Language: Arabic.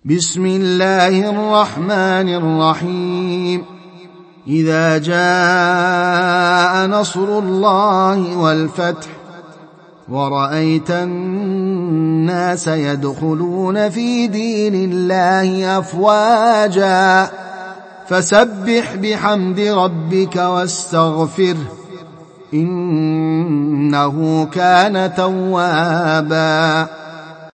بسم الله الرحمن الرحيم إذا جاء نصر الله والفتح ورأيت الناس يدخلون في دين الله أفواجا فسبح بحمد ربك واستغفره إنه كان توابا